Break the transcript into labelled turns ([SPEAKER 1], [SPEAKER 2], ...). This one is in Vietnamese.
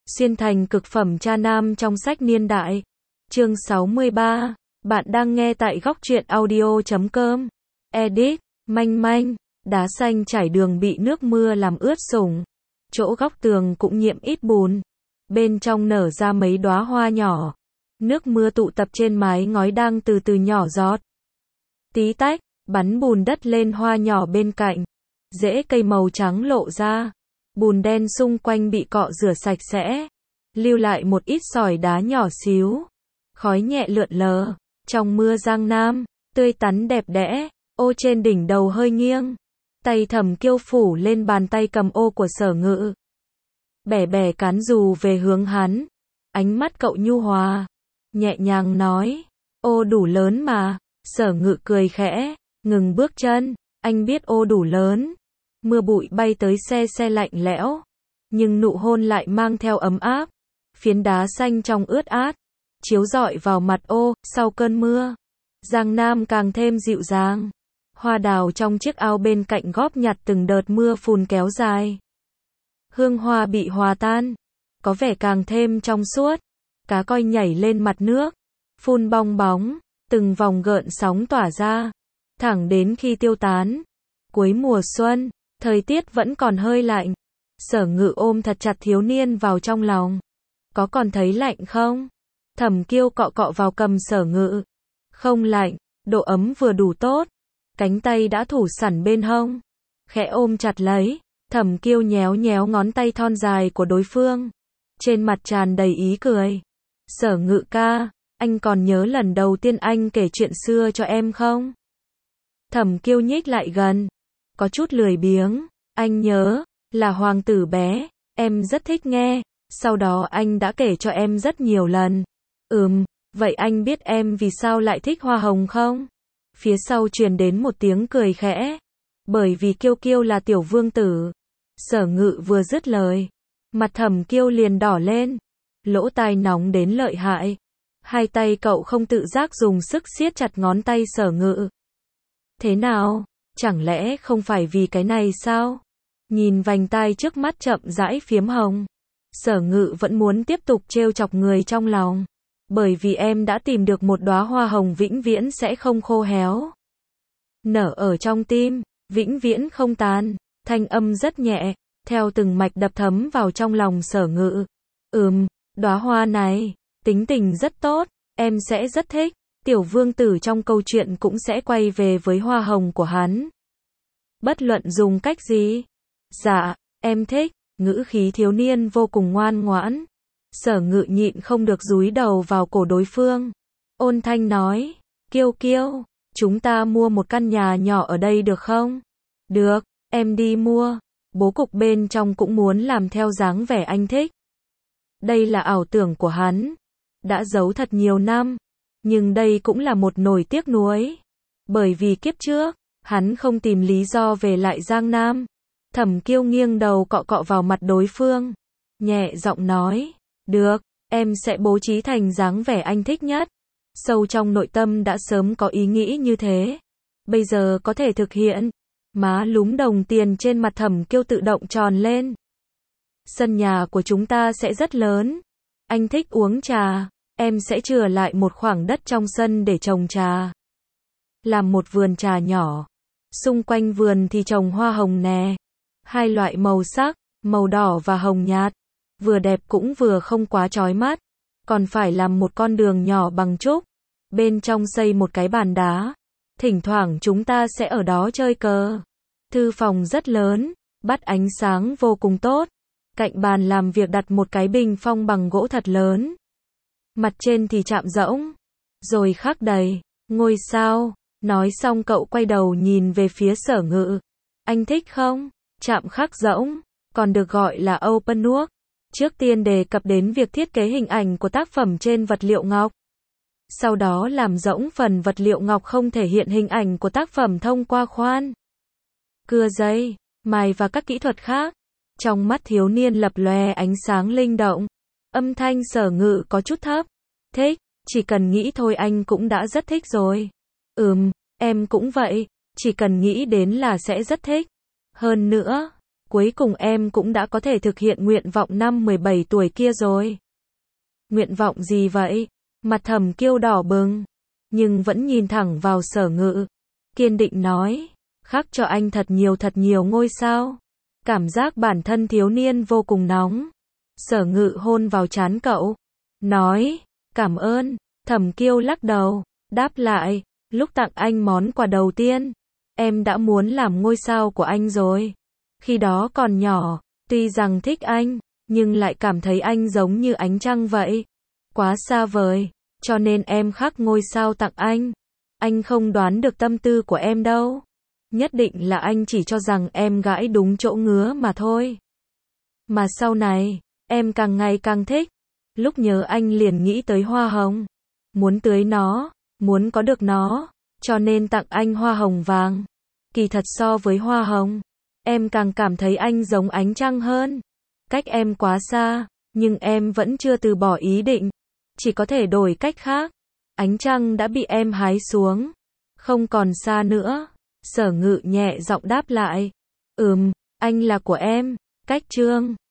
[SPEAKER 1] Xuyên thành cực phẩm cha nam trong sách niên đại. Chương 63. Bạn đang nghe tại góc truyện audio.com. Edit. Manh manh. Đá xanh trải đường bị nước mưa làm ướt sũng. Chỗ góc tường cũng nhiễm ít bùn. Bên trong nở ra mấy đóa hoa nhỏ. Nước mưa tụ tập trên mái ngói đang từ từ nhỏ giọt. Tí tách, bắn bùn đất lên hoa nhỏ bên cạnh. Rễ cây màu trắng lộ ra. Bùn đen xung quanh bị cọ rửa sạch sẽ. Lưu lại một ít sỏi đá nhỏ xíu. Khói nhẹ lượn lờ. Trong mưa Giang Nam, tươi tắn đẹp đẽ. Ô trên đỉnh đầu hơi nghiêng. Tay Thẩm Kiêu phủ lên bàn tay cầm ô của Sở Ngự. Bẻ bẻ cán dù về hướng hắn. Ánh mắt cậu nhu hòa. Nhẹ nhàng nói. Ô đủ lớn mà. Sở Ngự cười khẽ. Ngừng bước chân. Anh biết ô đủ lớn. Mưa bụi bay tới se lạnh lẽo. Nhưng nụ hôn lại mang theo ấm áp. Phiến đá xanh trong ướt át. Chiếu rọi vào mặt ô, sau cơn mưa. Giang Nam càng thêm dịu dàng. Hoa đào trong chiếc ao bên cạnh góp nhặt từng đợt mưa phùn kéo dài. Hương hoa bị hòa tan. Có vẻ càng thêm trong suốt. Cá coi nhảy lên mặt nước. Phun bong bóng. Từng vòng gợn sóng tỏa ra. Thẳng đến khi tiêu tán. Cuối mùa xuân. Thời tiết vẫn còn hơi lạnh. Sở Ngự ôm thật chặt thiếu niên vào trong lòng. Có còn thấy lạnh không? Thẩm Kiêu cọ cọ vào cầm Sở Ngự. Không lạnh, độ ấm vừa đủ tốt. Cánh tay đã thủ sẵn bên hông. Khẽ ôm chặt lấy. Thẩm Kiêu nhéo nhéo ngón tay thon dài của đối phương. Trên mặt tràn đầy ý cười. Sở Ngự ca, anh còn nhớ lần đầu tiên anh kể chuyện xưa cho em không? Thẩm Kiêu nhích lại gần. Có chút lười biếng. Anh nhớ, là hoàng tử bé. Em rất thích nghe. Sau đó anh đã kể cho em rất nhiều lần. Vậy anh biết em vì sao lại thích hoa hồng không? Phía sau truyền đến một tiếng cười khẽ. Bởi vì Kiêu Kiêu là tiểu vương tử. Sở Ngự vừa dứt lời. Mặt Thẩm Kiêu liền đỏ lên. Lỗ tai nóng đến lợi hại. Hai tay cậu không tự giác dùng sức siết chặt ngón tay Sở Ngự. Thế nào? Chẳng lẽ không phải vì cái này sao? Nhìn vành tai trước mắt chậm rãi phiếm hồng. Sở Ngự vẫn muốn tiếp tục trêu chọc người trong lòng. Bởi vì em đã tìm được một đóa hoa hồng vĩnh viễn sẽ không khô héo. Nở ở trong tim, vĩnh viễn không tàn. Thanh âm rất nhẹ, theo từng mạch đập thấm vào trong lòng Sở Ngự. Đóa hoa này, tính tình rất tốt, em sẽ rất thích. Tiểu vương tử trong câu chuyện cũng sẽ quay về với hoa hồng của hắn. Bất luận dùng cách gì. Dạ, em thích. Ngữ khí thiếu niên vô cùng ngoan ngoãn. Sở Ngự nhịn không được dúi đầu vào cổ đối phương. Ôn thanh nói. Kiêu Kiêu, chúng ta mua một căn nhà nhỏ ở đây được không? Được, em đi mua. Bố cục bên trong cũng muốn làm theo dáng vẻ anh thích. Đây là ảo tưởng của hắn. Đã giấu thật nhiều năm. Nhưng đây cũng là một nỗi tiếc nuối. Bởi vì kiếp trước, hắn không tìm lý do về lại Giang Nam. Thẩm Kiêu nghiêng đầu cọ cọ vào mặt đối phương. Nhẹ giọng nói. Được, em sẽ bố trí thành dáng vẻ anh thích nhất. Sâu trong nội tâm đã sớm có ý nghĩ như thế. Bây giờ có thể thực hiện. Má lúm đồng tiền trên mặt Thẩm Kiêu tự động tròn lên. Sân nhà của chúng ta sẽ rất lớn. Anh thích uống trà. Em sẽ chừa lại một khoảng đất trong sân để trồng trà. Làm một vườn trà nhỏ. Xung quanh vườn thì trồng hoa hồng nè. Hai loại màu sắc, màu đỏ và hồng nhạt. Vừa đẹp cũng vừa không quá chói mắt. Còn phải làm một con đường nhỏ bằng trúc. Bên trong xây một cái bàn đá. Thỉnh thoảng chúng ta sẽ ở đó chơi cờ. Thư phòng rất lớn, bắt ánh sáng vô cùng tốt. Cạnh bàn làm việc đặt một cái bình phong bằng gỗ thật lớn. Mặt trên thì chạm rỗng. Rồi khắc đầy ngôi sao. Nói xong cậu quay đầu nhìn về phía Sở Ngự. Anh thích không? Chạm khắc rỗng, còn được gọi là open work. Trước tiên đề cập đến việc thiết kế hình ảnh của tác phẩm trên vật liệu ngọc. Sau đó làm rỗng phần vật liệu ngọc không thể hiện hình ảnh của tác phẩm thông qua khoan, cưa giấy, mài và các kỹ thuật khác. Trong mắt thiếu niên lập lòe ánh sáng linh động. Âm thanh Sở Ngự có chút thấp. Thích, chỉ cần nghĩ thôi anh cũng đã rất thích rồi. Em cũng vậy, chỉ cần nghĩ đến là sẽ rất thích. Hơn nữa, Cuối cùng em cũng đã có thể thực hiện nguyện vọng năm 17 tuổi kia rồi. Nguyện vọng gì vậy? Mặt Thẩm Kiêu đỏ bừng, nhưng vẫn nhìn thẳng vào Sở Ngự, kiên định nói, khắc cho anh thật nhiều ngôi sao. Cảm giác bản thân thiếu niên vô cùng nóng. Sở Ngự hôn vào trán cậu, nói, cảm ơn. Thẩm Kiêu lắc đầu, đáp lại, lúc tặng anh món quà đầu tiên, em đã muốn làm ngôi sao của anh rồi. Khi đó còn nhỏ, tuy rằng thích anh, nhưng lại cảm thấy anh giống như ánh trăng vậy. Quá xa vời, cho nên em khắc ngôi sao tặng anh. Anh không đoán được tâm tư của em đâu. Nhất định là anh chỉ cho rằng em gãi đúng chỗ ngứa mà thôi. Mà sau này, em càng ngày càng thích. Lúc nhớ anh liền nghĩ tới hoa hồng. Muốn tưới nó, muốn có được nó, cho nên tặng anh hoa hồng vàng. Kỳ thật so với hoa hồng, em càng cảm thấy anh giống ánh trăng hơn. Cách em quá xa, nhưng em vẫn chưa từ bỏ ý định. Chỉ có thể đổi cách khác. Ánh trăng đã bị em hái xuống, không còn xa nữa. Sở Ngự nhẹ giọng đáp lại, anh là của em. Cách chương